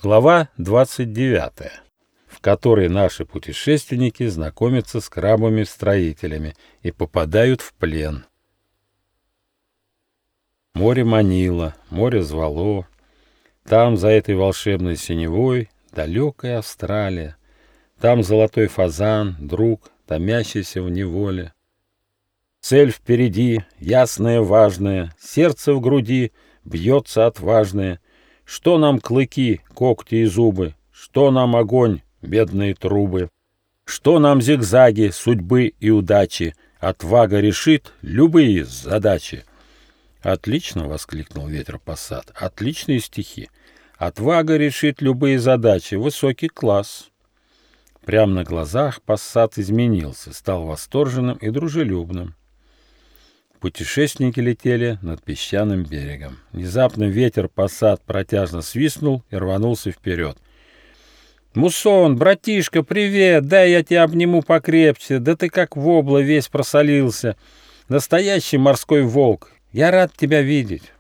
Глава 29, в которой наши путешественники знакомятся с крабами-строителями и попадают в плен. Море манило, море звало. Там, за этой волшебной синевой, далекая Австралия. Там золотой фазан, друг, томящийся в неволе. Цель впереди, ясная, важная, сердце в груди бьется отважное. Что нам клыки, когти и зубы? Что нам огонь, бедные трубы? Что нам зигзаги, судьбы и удачи? Отвага решит любые задачи. «Отлично!» — воскликнул ветер Пассат. «Отличные стихи! Отвага решит любые задачи! Высокий класс!» Прямо на глазах Пассат изменился, стал восторженным и дружелюбным. Путешественники летели над песчаным берегом. Внезапно ветер Пассат протяжно свистнул и рванулся вперед. «Муссон, братишка, привет! Дай я тебя обниму покрепче! Да ты как вобла весь просолился! Настоящий морской волк! Я рад тебя видеть!»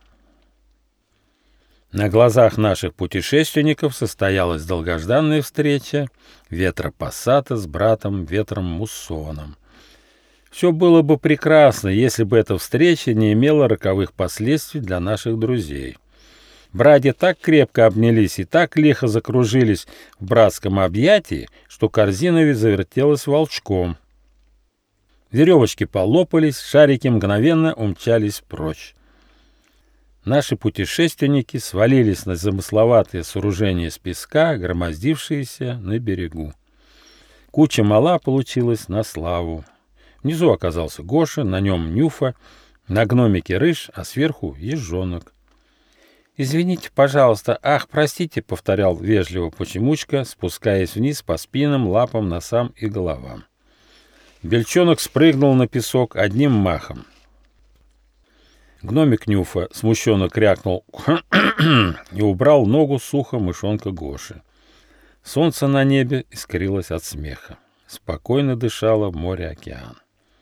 На глазах наших путешественников состоялась долгожданная встреча ветра Пассата с братом ветром Муссоном. Все было бы прекрасно, если бы эта встреча не имела роковых последствий для наших друзей. Братья так крепко обнялись и так лихо закружились в братском объятии, что корзина ведь завертелась волчком. Веревочки полопались, шарики мгновенно умчались прочь. Наши путешественники свалились на замысловатые сооружения из песка, громоздившиеся на берегу. Куча мала получилась на славу. Внизу оказался Гоша, на нем Нюфа, на гномике Рыж, а сверху ежонок. «Извините, пожалуйста, ах, простите», — повторял вежливо Почемучка, спускаясь вниз по спинам, лапам, носам и головам. Бельчонок спрыгнул на песок одним махом. Гномик Нюфа смущенно крякнул и убрал ногу с уха мышонка Гоши. Солнце на небе искрилось от смеха. Спокойно дышало море-океан.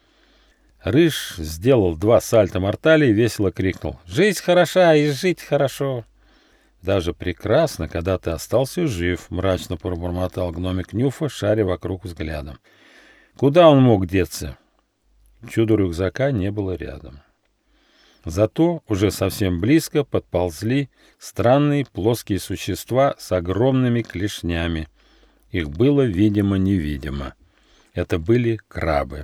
Рыж сделал 2 сальто-мортали и весело крикнул: «Жизнь хороша и жить хорошо!» «Даже прекрасно, когда ты остался жив», — мрачно пробормотал гномик Нюфа, шаря вокруг взглядом. Куда он мог деться? Чудо-рюкзака не было рядом. Зато уже совсем близко подползли странные плоские существа с огромными клешнями. Их было видимо-невидимо. Это были крабы.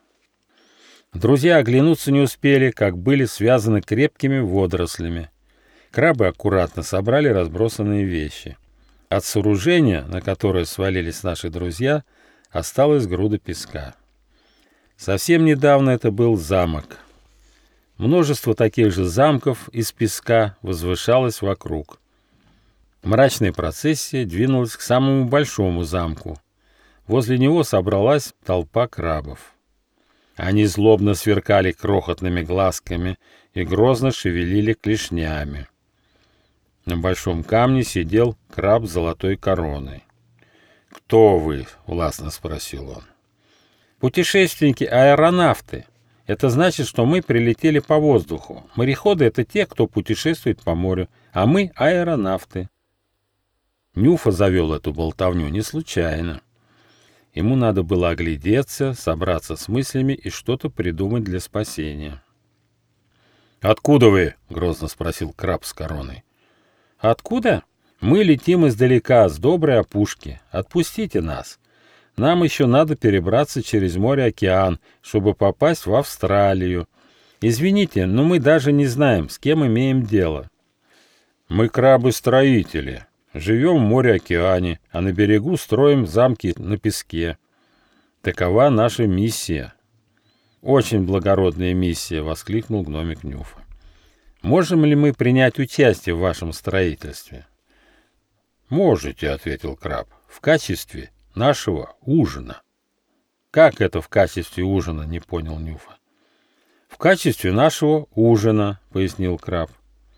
Друзья оглянуться не успели, как были связаны крепкими водорослями. Крабы аккуратно собрали разбросанные вещи. От сооружения, на которое свалились наши друзья, осталась груда песка. Совсем недавно это был замок. Множество таких же замков из песка возвышалось вокруг. Мрачная процессия двинулась к самому большому замку. Возле него собралась толпа крабов. Они злобно сверкали крохотными глазками и грозно шевелили клешнями. На большом камне сидел краб с золотой короной. «Кто вы?» — властно спросил он. «Путешественники-аэронавты. Это значит, что мы прилетели по воздуху. Мореходы — это те, кто путешествует по морю, а мы — аэронавты». Нюфа завел эту болтовню не случайно. Ему надо было оглядеться, собраться с мыслями и что-то придумать для спасения. «Откуда вы?» — грозно спросил краб с короной. «Откуда? Мы летим издалека, с доброй опушки. Отпустите нас. Нам еще надо перебраться через море-океан, чтобы попасть в Австралию. Извините, но мы даже не знаем, с кем имеем дело». «Мы крабы-строители. Живем в море-океане, а на берегу строим замки на песке. Такова наша миссия». «Очень благородная миссия», — воскликнул гномик Нюфа. «Можем ли мы принять участие в вашем строительстве?» «Можете», — ответил краб, — «в качестве нашего ужина». «Как это в качестве ужина?» — не понял Нюфа. «В качестве нашего ужина», — пояснил краб.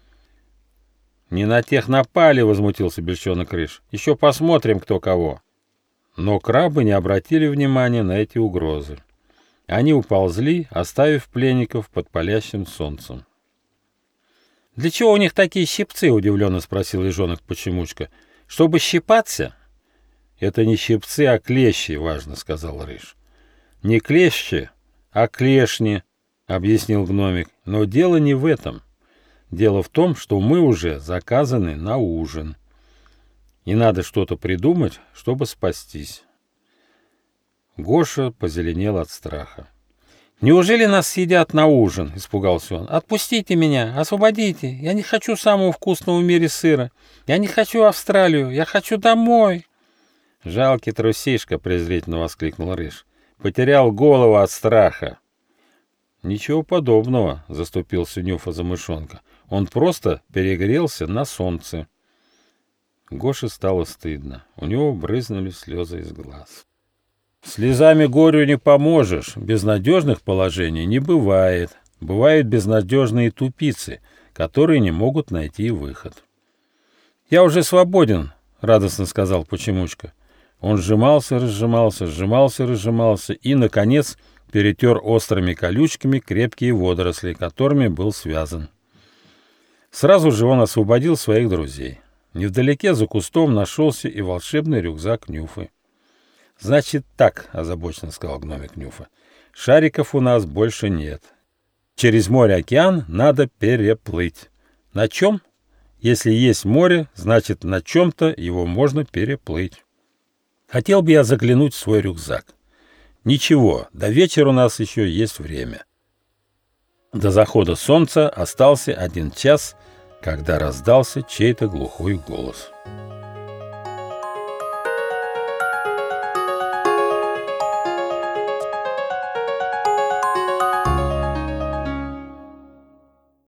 «Не на тех напали», — возмутился Бельчонок Рыж. «Еще посмотрим, кто кого». Но крабы не обратили внимания на эти угрозы. Они уползли, оставив пленников под палящим солнцем. «Для чего у них такие щипцы?» — удивленно спросил ежонок Почемучка. Чтобы щипаться? Это не щипцы, а клещи, важно, сказал Рыж. Не клещи, а клешни, объяснил гномик. Но дело не в этом. Дело в том, что мы уже заказаны на ужин. И надо что-то придумать, чтобы спастись. Гоша позеленел от страха. «Неужели нас съедят на ужин?» — испугался он. «Отпустите меня, освободите. Я не хочу самого вкусного в мире сыра. Я не хочу Австралию, я хочу домой». «Жалкий трусишка!» — презрительно воскликнул Рыж. «Потерял голову от страха». «Ничего подобного», — заступился Нюфа за мышонка. «Он просто перегрелся на солнце». Гоше стало стыдно. У него брызнули слезы из глаз. Слезами горю не поможешь, безнадежных положений не бывает. Бывают безнадежные тупицы, которые не могут найти выход. «Я уже свободен», — радостно сказал Почемучка. Он сжимался, разжимался и, наконец, перетер острыми колючками крепкие водоросли, которыми был связан. Сразу же он освободил своих друзей. Невдалеке за кустом нашелся и волшебный рюкзак Нюфы. «Значит так», — озабоченно сказал гномик Нюфа, — «шариков у нас больше нет. Через море-океан надо переплыть. На чем? Если есть море, значит, на чем-то его можно переплыть. Хотел бы я заглянуть в свой рюкзак. Ничего, до вечера у нас еще есть время». До захода солнца остался 1 час, когда раздался чей-то глухой голос.